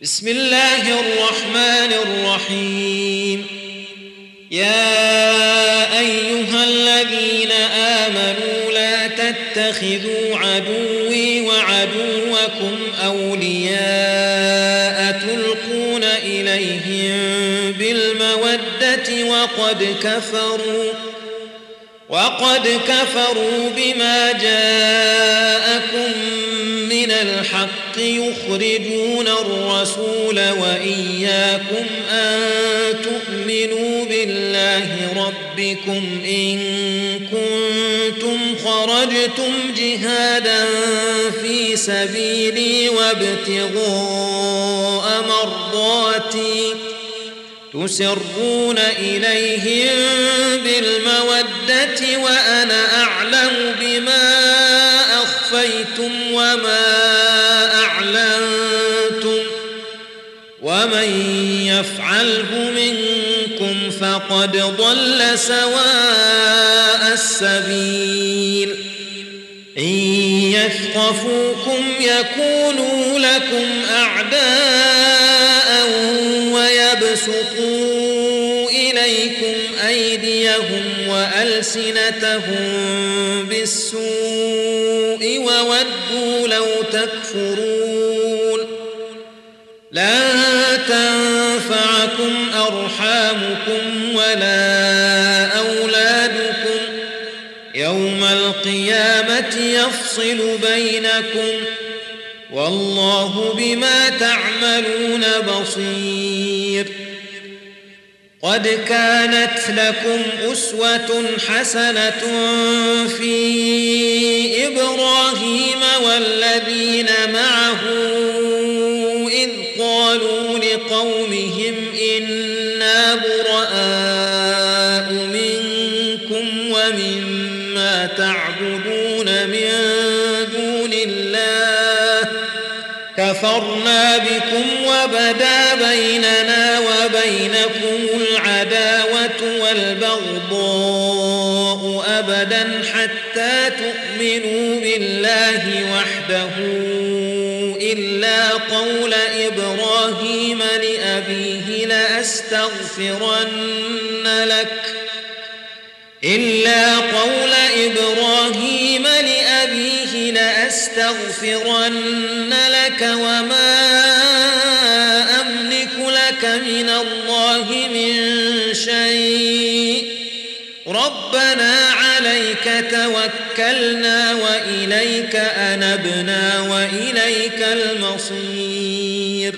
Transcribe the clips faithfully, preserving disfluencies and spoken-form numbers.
بسم الله الرحمن الرحيم. يا أيها الذين آمنوا لا تتخذوا عدوي وعدوكم أولياء تلقون إليهم بالمودة وقد كفروا وقد كفروا بما جاءكم من الحق يخرجون الرسول وإياكم أن تؤمنوا بالله ربكم إن كنتم خرجتم جهادا في سبيلي وابتغاء مرضاتي تسرون إليهم بالمودة وأنا أعلم بما أخفيتم وما أعلنتم ومن يفعله منكم فقد ضل سواء السبيل. إن يثقفوكم يكونوا لكم أعداء ويبسطوا إليكم أيديهم وألسنتهم بالسوء وودوا لو تكفرون. لن تنفعكم أرحامكم ولا أولادكم يوم القيامة يفصل بينكم والله بما تعملون بصير. قد كانت لكم أسوة حسنة في إبراهيم والذين معه إذ قالوا لقومهم إنا براء منكم ومما تعبدون من دون الله كفرنا بكم وبدا بيننا وبينكم العداوة والبغضاء أبدا حتى تؤمنوا بالله وحده إلا قول إبراهيم لأبيه لأستغفرن لك إلا قول إبراهيم لأبيه لأستغفرن لك وما أملك لك من الله من شيء ربنا عليك توكلنا وإليك أنبنا وإليك المصير.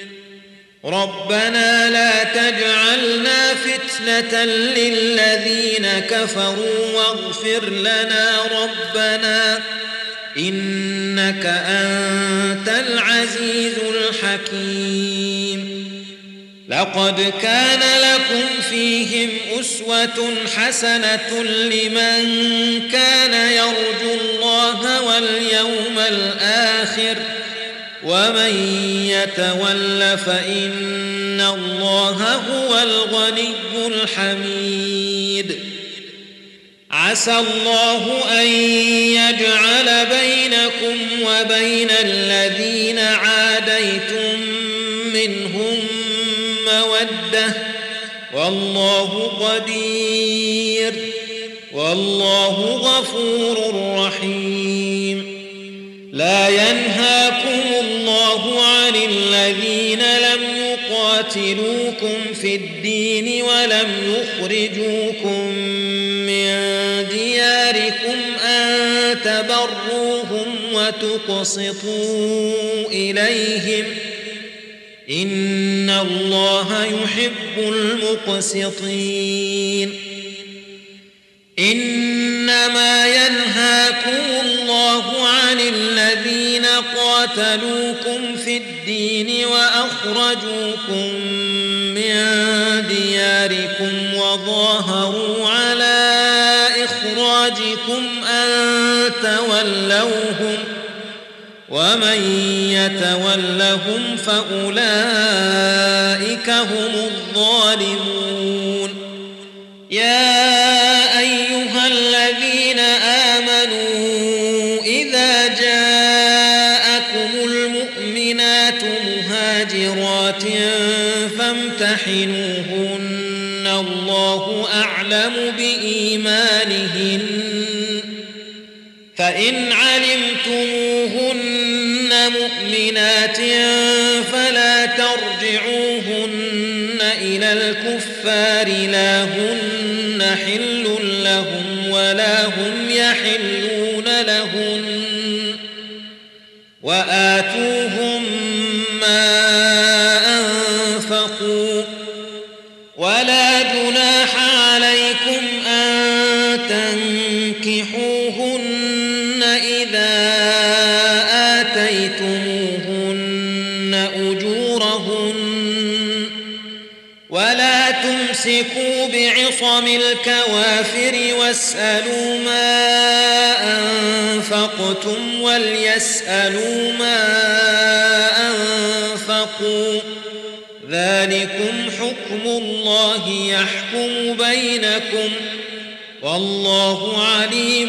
ربنا لا تجعلنا فتنة للذين كفروا واغفر لنا ربنا إنك أنت العزيز الحكيم. لقد كان لكم فيهم أسوة حسنة لمن كان يرجو الله واليوم الآخر ومن يتول فإن الله هو الغني الحميد. عسى الله أن يجعل بينكم وبين الذين عاديتم منهم مودة والله قدير والله غفور رحيم. لا ينهاكم الله عن الذين لم يقاتلوكم في الدين ولم يخرجوكم من دياركم أن تبروهم وتقسطوا إليهم إن الله يحب المقسطين. إنما ينهاكم الله عن الذين قاتلوكم في الدين وأخرجوكم من دياركم وظاهروا على إخراجكم أن تولوهم ومن يتولهم فأولئك هم الظالمون. يا أيها الذين آمنوا إذا جاءكم المؤمنات مهاجرات فامتحنوهن الله أعلم بإيمانهن فإن علمتموهن مؤمنات فلا ترجعوهن إلى الكفار لا هن حل لهم ولا هم يحلون لهن وآتوهم ما أنفقوا ولا جناح عليكم أن تنكحوهن إذا آتيتموهن أجورهن ولا تمسكوا بعصم الكوافر واسألوا ما أنفقتم وليسألوا ما أنفقوا ذلكم حكم الله يحكم بينكم والله عليم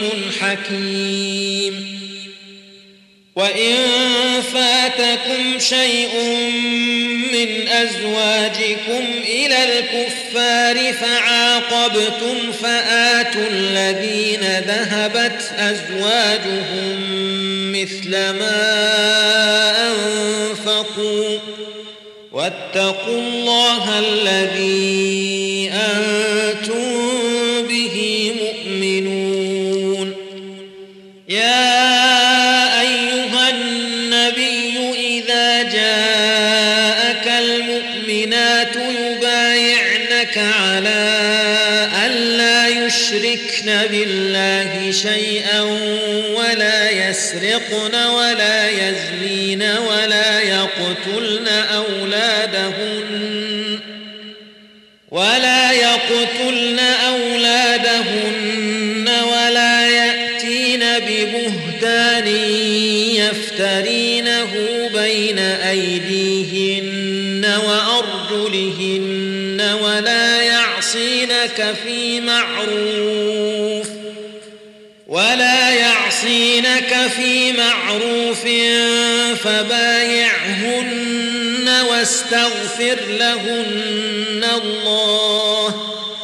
حكيم وإن فاتكم شيء من أزواجكم إلى الكفار فعاقبتم فآتوا الذين ذهبت أزواجهم مثل ما أنفقوا واتقوا الله الذي أنتم به مؤمنون يا أيها النبي إذا جاءك المؤمنات يبايعنك على ألا يشركن بالله شيئا ولا يسرقن ولا يزنين ولا يقتلن أولادهن ولا يقتلن أولادهن ولا يأتين ببهتان يفترينه بين أيديهن وأرجلهن ولا يعصينك في معروف ولا يعصينك في معروف فبايعهن واستغفر لهن الله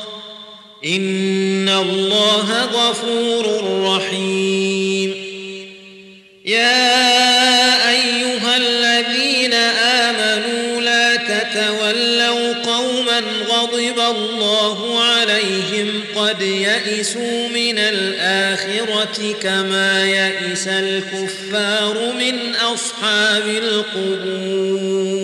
إن الله غفور رحيم يا أيها الذين آمنوا لا تتولوا قوما غضب الله عليهم قد يئسوا من الآخرة كما يئس الكفار من أصحاب القبور